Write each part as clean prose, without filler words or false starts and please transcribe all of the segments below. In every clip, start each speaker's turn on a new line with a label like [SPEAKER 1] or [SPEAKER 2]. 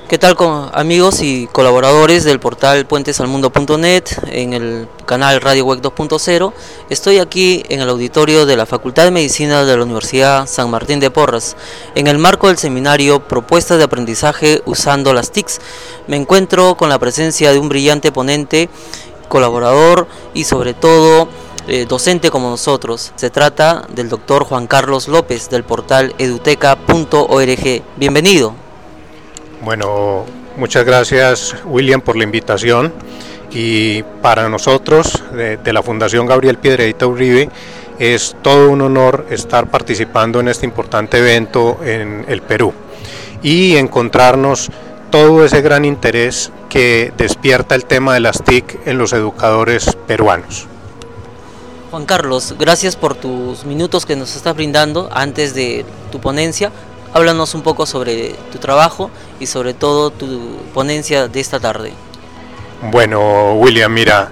[SPEAKER 1] ¿Qué tal amigos y colaboradores del portal puentesalmundo.net en el canal Radio Web 2.0? Estoy aquí en el auditorio de la Facultad de Medicina de la Universidad San Martín de Porres, en el marco del seminario Propuestas de aprendizaje usando las TICs. Me encuentro con la presencia de un brillante ponente, colaborador y sobre todo docente como nosotros. Se trata del doctor Juan Carlos López del portal eduteca.org. Bienvenido.
[SPEAKER 2] Bueno, muchas gracias William por la invitación, y para nosotros de la Fundación Gabriel Piedradita Uribe es todo un honor estar participando en este importante evento en el Perú y encontrarnos todo ese gran interés que despierta el tema de las TIC en los educadores peruanos.
[SPEAKER 1] Juan Carlos, gracias por tus minutos que nos estás brindando antes de tu ponencia. Háblanos un poco sobre tu trabajo y sobre todo tu ponencia de esta tarde.
[SPEAKER 2] Bueno, William, mira,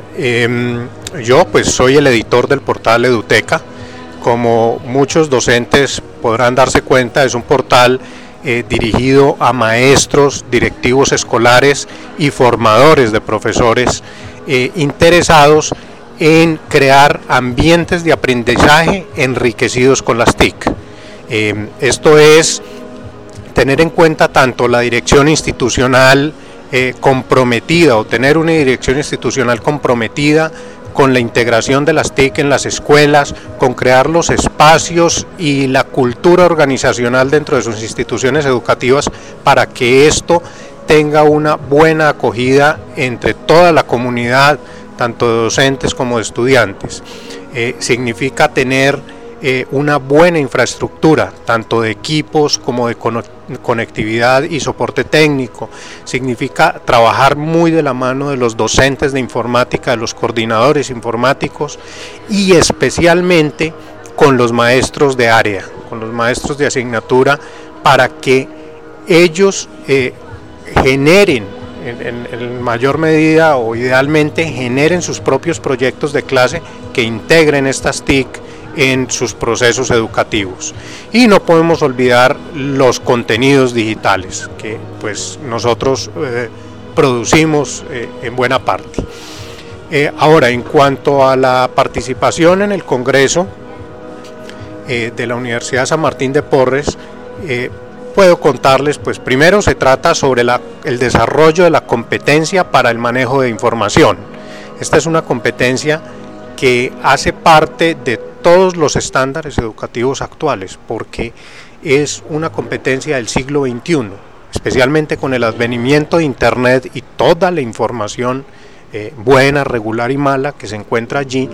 [SPEAKER 2] yo pues soy el editor del portal Eduteca. Como muchos docentes podrán darse cuenta, es un portal dirigido a maestros, directivos escolares y formadores de profesores interesados en crear ambientes de aprendizaje enriquecidos con las TIC. Esto es tener en cuenta tanto la dirección institucional comprometida, o tener una dirección institucional comprometida con la integración de las TIC en las escuelas, con crear los espacios y la cultura organizacional dentro de sus instituciones educativas para que esto tenga una buena acogida entre toda la comunidad, tanto de docentes como de estudiantes. Significa tener una buena infraestructura, tanto de equipos como de conectividad y soporte técnico. Significa trabajar muy de la mano de los docentes de informática, de los coordinadores informáticos y especialmente con los maestros de área, con los maestros de asignatura, para que ellos generen en mayor medida o idealmente generen sus propios proyectos de clase que integren estas TIC en sus procesos educativos. Y no podemos olvidar los contenidos digitales que pues nosotros producimos en buena parte. Ahora, en cuanto a la participación en el Congreso de la Universidad San Martín de Porres, puedo contarles, pues primero se trata sobre el desarrollo de la competencia para el manejo de información. Esta es una competencia que hace parte de todos los estándares educativos actuales, porque es una competencia del siglo XXI, especialmente con el advenimiento de Internet y toda la información buena, regular y mala que se encuentra allí.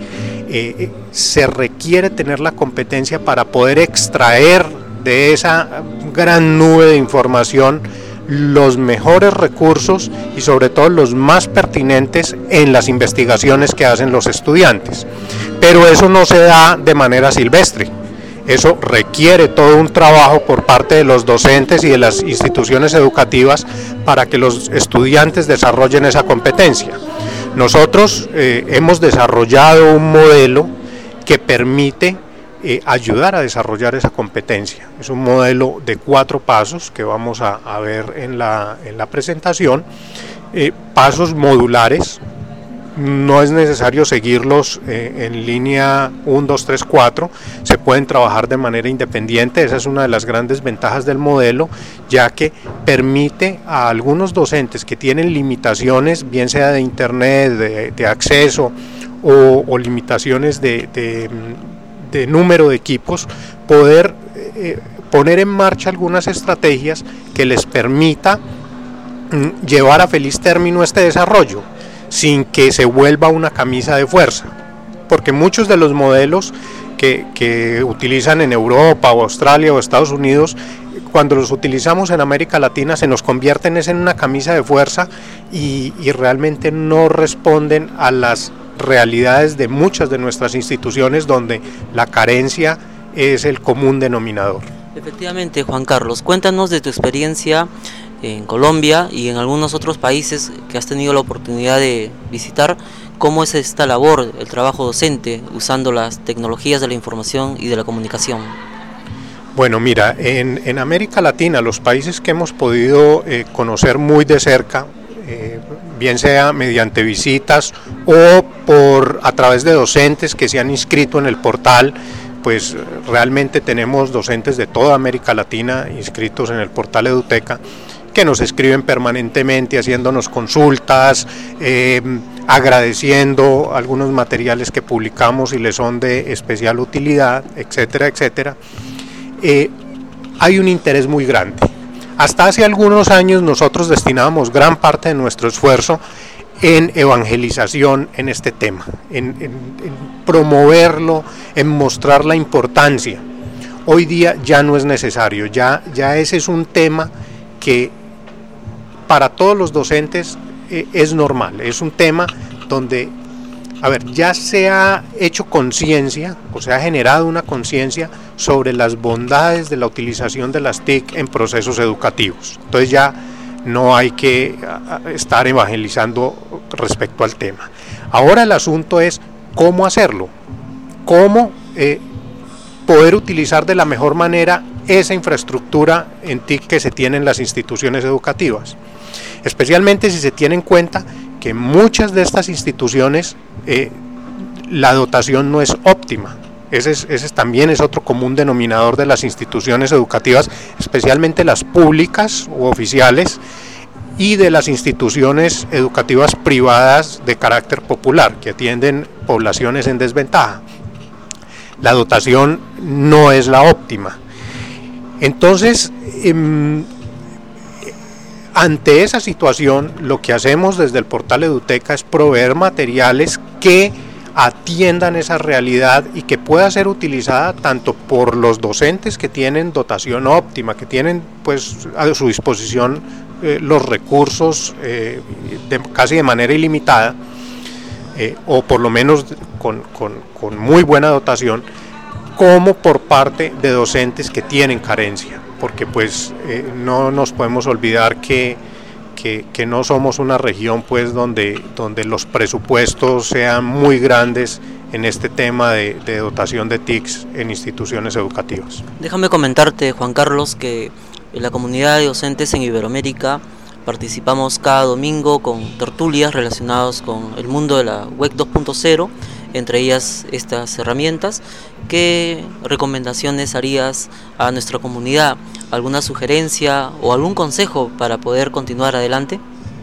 [SPEAKER 2] Se requiere tener la competencia para poder extraer de esa gran nube de información los mejores recursos y sobre todo los más pertinentes en las investigaciones que hacen los estudiantes. Pero eso no se da de manera silvestre, eso requiere todo un trabajo por parte de los docentes y de las instituciones educativas para que los estudiantes desarrollen esa competencia. Nosotros hemos desarrollado un modelo que permite ayudar a desarrollar esa competencia. Es un modelo de 4 pasos que vamos a ver en la presentación, pasos modulares. No es necesario seguirlos en línea 1, 2, 3, 4, se pueden trabajar de manera independiente. Esa es una de las grandes ventajas del modelo, ya que permite a algunos docentes que tienen limitaciones, bien sea de internet, de acceso o limitaciones de número de equipos, poder poner en marcha algunas estrategias que les permita llevar a feliz término este desarrollo, sin que se vuelva una camisa de fuerza, porque muchos de los modelos que utilizan en Europa o Australia o Estados Unidos, cuando los utilizamos en América Latina se nos convierten en una camisa de fuerza y realmente no responden a las realidades de muchas de nuestras instituciones, donde la carencia es el común denominador.
[SPEAKER 1] Efectivamente, Juan Carlos, cuéntanos de tu experiencia en Colombia y en algunos otros países que has tenido la oportunidad de visitar. ¿Cómo es esta labor, el trabajo docente, usando las tecnologías de la información y de la comunicación?
[SPEAKER 2] Bueno, mira, en América Latina, los países que hemos podido conocer muy de cerca, bien sea mediante visitas o a través de docentes que se han inscrito en el portal, pues realmente tenemos docentes de toda América Latina inscritos en el portal Eduteca, que nos escriben permanentemente haciéndonos consultas, agradeciendo algunos materiales que publicamos y les son de especial utilidad, etcétera, etcétera. Hay un interés muy grande. Hasta hace algunos años nosotros destinábamos gran parte de nuestro esfuerzo en evangelización en este tema, en promoverlo, en mostrar la importancia. Hoy día ya no es necesario, ya ese es un tema que para todos los docentes es normal, es un tema donde, ya se ha hecho conciencia, o se ha generado una conciencia sobre las bondades de la utilización de las TIC en procesos educativos. Entonces ya no hay que estar evangelizando respecto al tema. Ahora el asunto es cómo hacerlo, cómo poder utilizar de la mejor manera esa infraestructura en TIC que se tiene en las instituciones educativas, especialmente si se tiene en cuenta que muchas de estas instituciones la dotación no es óptima. Ese también es otro común denominador de las instituciones educativas, especialmente las públicas u oficiales, y de las instituciones educativas privadas de carácter popular, que atienden poblaciones en desventaja. La dotación no es la óptima. Entonces, ante esa situación, lo que hacemos desde el portal Eduteca es proveer materiales que atiendan esa realidad y que pueda ser utilizada tanto por los docentes que tienen dotación óptima, que tienen pues a su disposición los recursos casi de manera ilimitada, o por lo menos con muy buena dotación, como por parte de docentes que tienen carencia, porque pues no nos podemos olvidar que no somos una región pues donde los presupuestos sean muy grandes en este tema de dotación de TICs en instituciones educativas.
[SPEAKER 1] Déjame comentarte, Juan Carlos, que en la comunidad de docentes en Iberoamérica participamos cada domingo con tertulias relacionadas con el mundo de la WEC 2.0, entre ellas estas herramientas. ¿Qué recomendaciones harías a nuestra comunidad? ¿Alguna sugerencia o algún consejo para poder continuar adelante?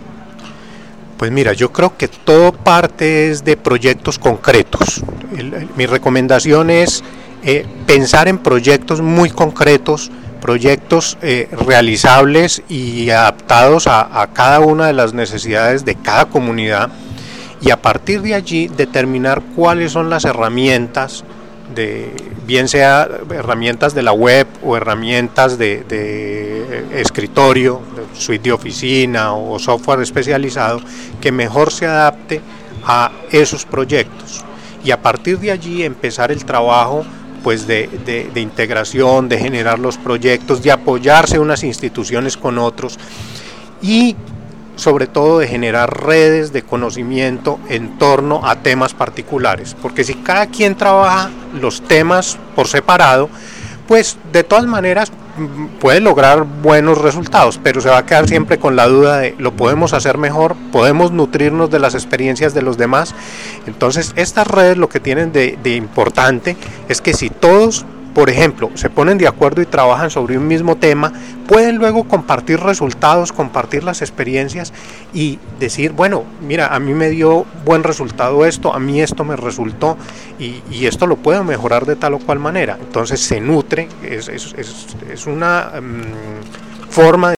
[SPEAKER 2] Pues mira, yo creo que todo parte es de proyectos concretos. Mi recomendación es pensar en proyectos muy concretos, proyectos realizables y adaptados a cada una de las necesidades de cada comunidad, y a partir de allí determinar cuáles son las herramientas, bien sea herramientas de la web o herramientas de escritorio, de suite de oficina o software especializado, que mejor se adapte a esos proyectos, y a partir de allí empezar el trabajo pues de integración, de generar los proyectos, de apoyarse unas instituciones con otros, y sobre todo de generar redes de conocimiento en torno a temas particulares, porque si cada quien trabaja los temas por separado, pues de todas maneras puede lograr buenos resultados, pero se va a quedar siempre con la duda de ¿lo podemos hacer mejor? ¿Podemos nutrirnos de las experiencias de los demás? Entonces estas redes lo que tienen de importante es que si todos, por ejemplo, se ponen de acuerdo y trabajan sobre un mismo tema, pueden luego compartir resultados, compartir las experiencias y decir, bueno, mira, a mí me dio buen resultado esto, a mí esto me resultó y esto lo puedo mejorar de tal o cual manera. Entonces se nutre, es una forma